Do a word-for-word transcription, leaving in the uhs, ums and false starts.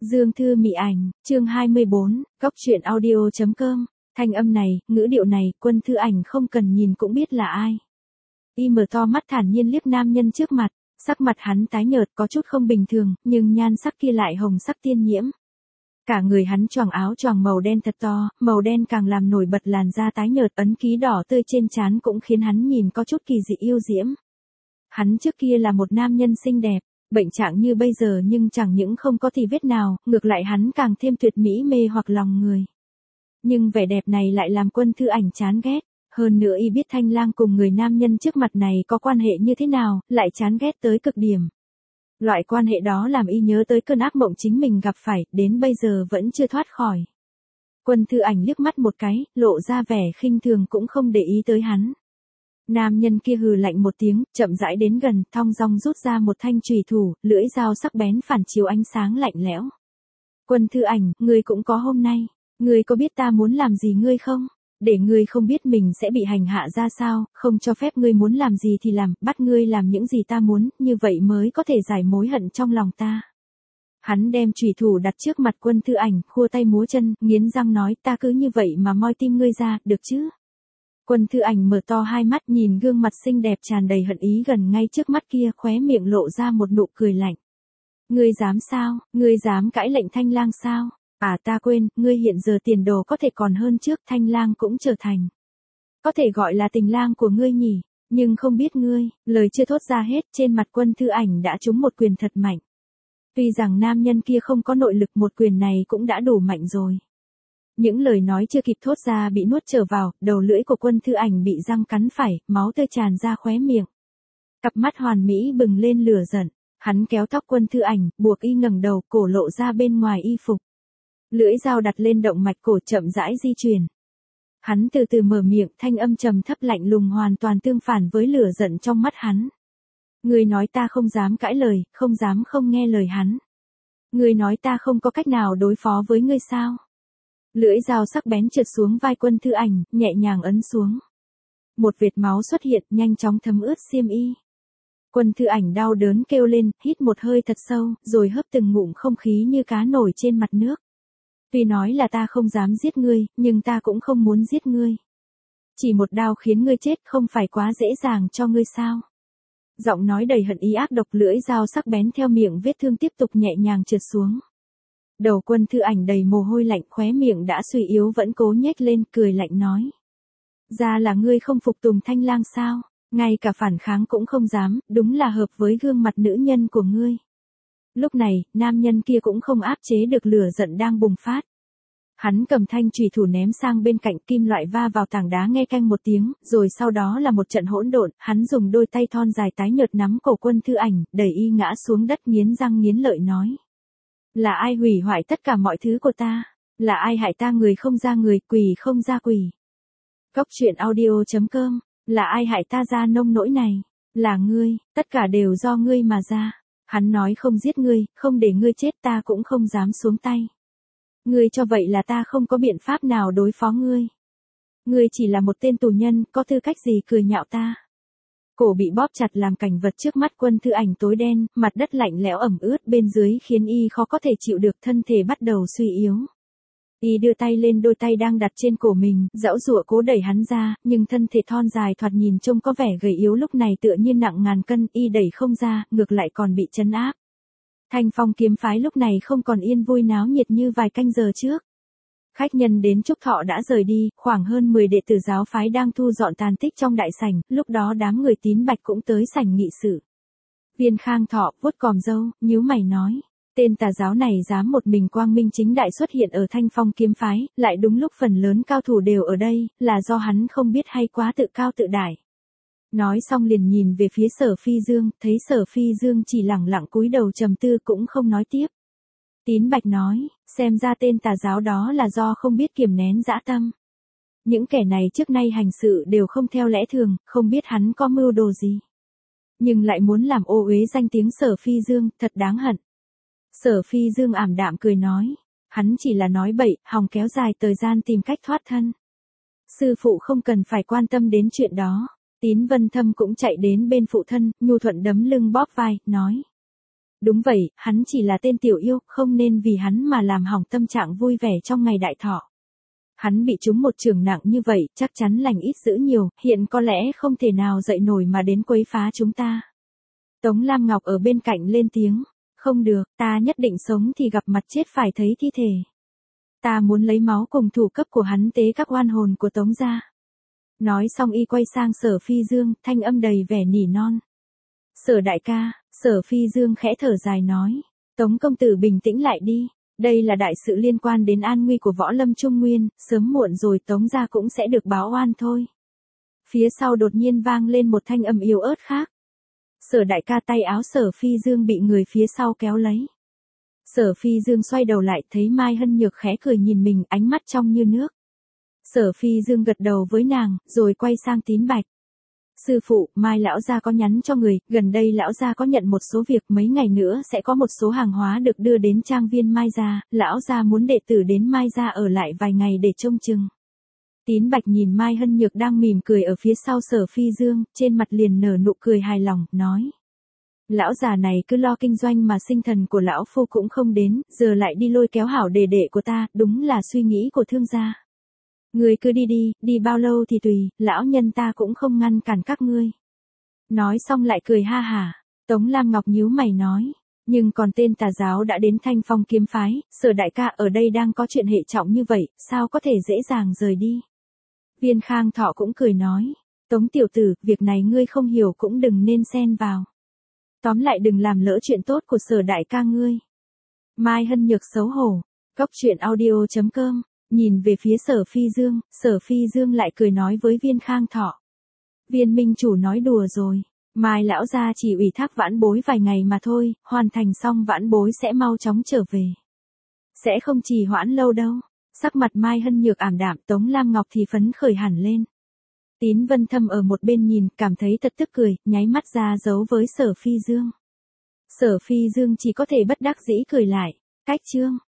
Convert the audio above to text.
Dương Thư Mị Ảnh, chương hai mươi bốn, Cóc Truyện Audio chấm com. Thanh âm này, ngữ điệu này, Quân Thư Ảnh không cần nhìn cũng biết là ai. Y mở to mắt thản nhiên liếc nam nhân trước mặt, sắc mặt hắn tái nhợt có chút không bình thường, nhưng nhan sắc kia lại hồng sắc tiên nhiễm. Cả người hắn choàng áo choàng màu đen thật to, màu đen càng làm nổi bật làn da tái nhợt, ấn ký đỏ tươi trên trán cũng khiến hắn nhìn có chút kỳ dị yêu diễm. Hắn trước kia là một nam nhân xinh đẹp, bệnh trạng như bây giờ nhưng chẳng những không có thì vết nào, ngược lại hắn càng thêm tuyệt mỹ mê hoặc lòng người. Nhưng vẻ đẹp này lại làm Quân Thư Ảnh chán ghét, hơn nữa y biết Thanh Lang cùng người nam nhân trước mặt này có quan hệ như thế nào, lại chán ghét tới cực điểm. Loại quan hệ đó làm y nhớ tới cơn ác mộng chính mình gặp phải, đến bây giờ vẫn chưa thoát khỏi. Quân Thư Ảnh liếc mắt một cái, lộ ra vẻ khinh thường cũng không để ý tới hắn. Nam nhân kia hừ lạnh một tiếng, chậm rãi đến gần, thong dong rút ra một thanh chùy thủ, lưỡi dao sắc bén phản chiếu ánh sáng lạnh lẽo. Quân Thư Ảnh, ngươi cũng có hôm nay, ngươi có biết ta muốn làm gì ngươi không? Để ngươi không biết mình sẽ bị hành hạ ra sao, không cho phép ngươi muốn làm gì thì làm, bắt ngươi làm những gì ta muốn, như vậy mới có thể giải mối hận trong lòng ta. Hắn đem chùy thủ đặt trước mặt Quân Thư Ảnh, khua tay múa chân, nghiến răng nói, ta cứ như vậy mà moi tim ngươi ra, được chứ? Quân Thư Ảnh mở to hai mắt nhìn gương mặt xinh đẹp tràn đầy hận ý gần ngay trước mắt kia, khóe miệng lộ ra một nụ cười lạnh. Ngươi dám sao, ngươi dám cãi lệnh Thanh Lang sao? À ta quên, ngươi hiện giờ tiền đồ có thể còn hơn trước, Thanh Lang cũng trở thành. Có thể gọi là tình lang của ngươi nhỉ, nhưng không biết ngươi, lời chưa thốt ra hết, trên mặt Quân Thư Ảnh đã trúng một quyền thật mạnh. Tuy rằng nam nhân kia không có nội lực, một quyền này cũng đã đủ mạnh rồi. Những lời nói chưa kịp thốt ra bị nuốt trở vào, đầu lưỡi của Quân Thư Ảnh bị răng cắn phải, máu tươi tràn ra khóe miệng. Cặp mắt hoàn mỹ bừng lên lửa giận, hắn kéo tóc Quân Thư Ảnh, buộc y ngẩng đầu, cổ lộ ra bên ngoài y phục. Lưỡi dao đặt lên động mạch cổ chậm rãi di chuyển. Hắn từ từ mở miệng, thanh âm trầm thấp lạnh lùng hoàn toàn tương phản với lửa giận trong mắt hắn. Ngươi nói ta không dám cãi lời, không dám không nghe lời hắn. Ngươi nói ta không có cách nào đối phó với ngươi sao? Lưỡi dao sắc bén trượt xuống vai Quân Thư Ảnh, nhẹ nhàng ấn xuống. Một vệt máu xuất hiện, nhanh chóng thấm ướt xiêm y. Quân Thư Ảnh đau đớn kêu lên, hít một hơi thật sâu, rồi hớp từng ngụm không khí như cá nổi trên mặt nước. Tuy nói là ta không dám giết ngươi, nhưng ta cũng không muốn giết ngươi. Chỉ một đao khiến ngươi chết không phải quá dễ dàng cho ngươi sao? Giọng nói đầy hận ý ác độc, lưỡi dao sắc bén theo miệng vết thương tiếp tục nhẹ nhàng trượt xuống. Đầu Quân Thư Ảnh đầy mồ hôi lạnh, khóe miệng đã suy yếu vẫn cố nhếch lên, cười lạnh nói. Ra là ngươi không phục tùng Thanh Lang sao, ngay cả phản kháng cũng không dám, đúng là hợp với gương mặt nữ nhân của ngươi. Lúc này, nam nhân kia cũng không áp chế được lửa giận đang bùng phát. Hắn cầm thanh chùy thủ ném sang bên cạnh, kim loại va vào tảng đá nghe canh một tiếng, rồi sau đó là một trận hỗn độn, hắn dùng đôi tay thon dài tái nhợt nắm cổ Quân Thư Ảnh, đẩy y ngã xuống đất nghiến răng nghiến lợi nói. Là ai hủy hoại tất cả mọi thứ của ta? Là ai hại ta người không ra người, quỷ không ra quỷ? Cóc Truyện Audio chấm com. Là ai hại ta ra nông nỗi này? Là ngươi, tất cả đều do ngươi mà ra. Hắn nói không giết ngươi, không để ngươi chết, ta cũng không dám xuống tay. Ngươi cho vậy là ta không có biện pháp nào đối phó ngươi. Ngươi chỉ là một tên tù nhân, có tư cách gì cười nhạo ta? Cổ bị bóp chặt làm cảnh vật trước mắt Quân Thư Ảnh tối đen, mặt đất lạnh lẽo ẩm ướt bên dưới khiến y khó có thể chịu được, thân thể bắt đầu suy yếu. Y đưa tay lên đôi tay đang đặt trên cổ mình, giãu giụa cố đẩy hắn ra, nhưng thân thể thon dài thoạt nhìn trông có vẻ gầy yếu lúc này tựa như nặng ngàn cân, y đẩy không ra, ngược lại còn bị trấn áp. Thanh Phong kiếm phái lúc này không còn yên vui náo nhiệt như vài canh giờ trước. Khách nhân đến chúc thọ đã rời đi, khoảng hơn mười đệ tử giáo phái đang thu dọn tàn tích trong đại sảnh, lúc đó đám người Tín Bạch cũng tới sảnh nghị sự. Viên Khang Thọ vuốt còm râu, nhíu mày nói, tên tà giáo này dám một mình quang minh chính đại xuất hiện ở Thanh Phong kiếm phái, lại đúng lúc phần lớn cao thủ đều ở đây, là do hắn không biết hay quá tự cao tự đại. Nói xong liền nhìn về phía Sở Phi Dương, thấy Sở Phi Dương chỉ lẳng lặng cúi đầu trầm tư cũng không nói tiếp. Tín Bạch nói, xem ra tên tà giáo đó là do không biết kiềm nén dã tâm. Những kẻ này trước nay hành sự đều không theo lẽ thường, không biết hắn có mưu đồ gì. Nhưng lại muốn làm ô uế danh tiếng Sở Phi Dương, thật đáng hận. Sở Phi Dương ảm đạm cười nói, hắn chỉ là nói bậy, hòng kéo dài thời gian tìm cách thoát thân. Sư phụ không cần phải quan tâm đến chuyện đó. Tín Vân Thâm cũng chạy đến bên phụ thân, nhu thuận đấm lưng bóp vai, nói. Đúng vậy, hắn chỉ là tên tiểu yêu, không nên vì hắn mà làm hỏng tâm trạng vui vẻ trong ngày đại thọ. Hắn bị trúng một chưởng nặng như vậy, chắc chắn lành ít dữ nhiều, hiện có lẽ không thể nào dậy nổi mà đến quấy phá chúng ta. Tống Lam Ngọc ở bên cạnh lên tiếng, không được, ta nhất định sống thì gặp mặt chết phải thấy thi thể. Ta muốn lấy máu cùng thủ cấp của hắn tế các oan hồn của Tống gia. Nói xong y quay sang Sở Phi Dương, thanh âm đầy vẻ nỉ non. Sở đại ca, Sở Phi Dương khẽ thở dài nói, Tống công tử bình tĩnh lại đi, đây là đại sự liên quan đến an nguy của võ lâm Trung Nguyên, sớm muộn rồi Tống gia cũng sẽ được báo oan thôi. Phía sau đột nhiên vang lên một thanh âm yếu ớt khác. Sở đại ca, tay áo Sở Phi Dương bị người phía sau kéo lấy. Sở Phi Dương xoay đầu lại thấy Mai Hân Nhược khẽ cười nhìn mình, ánh mắt trong như nước. Sở Phi Dương gật đầu với nàng, rồi quay sang Tín Bạch. Sư phụ, Mai lão gia có nhắn cho người, gần đây lão gia có nhận một số việc, mấy ngày nữa sẽ có một số hàng hóa được đưa đến trang viên Mai gia, lão gia muốn đệ tử đến Mai gia ở lại vài ngày để trông chừng. Tín Bạch nhìn Mai Hân Nhược đang mỉm cười ở phía sau Sở Phi Dương, trên mặt liền nở nụ cười hài lòng, nói. Lão già này cứ lo kinh doanh mà sinh thần của lão phu cũng không đến, giờ lại đi lôi kéo hảo đề đệ của ta, đúng là suy nghĩ của thương gia. Ngươi cứ đi đi, đi bao lâu thì tùy, lão nhân ta cũng không ngăn cản các ngươi. Nói xong lại cười ha hả. Tống Lam Ngọc nhíu mày nói, nhưng còn tên tà giáo đã đến Thanh Phong kiếm phái, Sở đại ca ở đây đang có chuyện hệ trọng như vậy, sao có thể dễ dàng rời đi. Viên Khang Thọ cũng cười nói, Tống tiểu tử, việc này ngươi không hiểu cũng đừng nên xen vào. Tóm lại đừng làm lỡ chuyện tốt của Sở đại ca ngươi. Mai Hân Nhược xấu hổ. Cốc truyện audio chấm com. Nhìn về phía Sở Phi Dương, Sở Phi Dương lại cười nói với Viên Khang Thọ. Viên minh chủ nói đùa rồi, Mai lão gia chỉ ủy thác vãn bối vài ngày mà thôi, hoàn thành xong vãn bối sẽ mau chóng trở về. Sẽ không trì hoãn lâu đâu. Sắc mặt Mai Hân Nhược ảm đạm, Tống Lam Ngọc thì phấn khởi hẳn lên. Tín Vân Thâm ở một bên nhìn, cảm thấy thật tức cười, nháy mắt ra giấu với Sở Phi Dương. Sở Phi Dương chỉ có thể bất đắc dĩ cười lại. Cách chương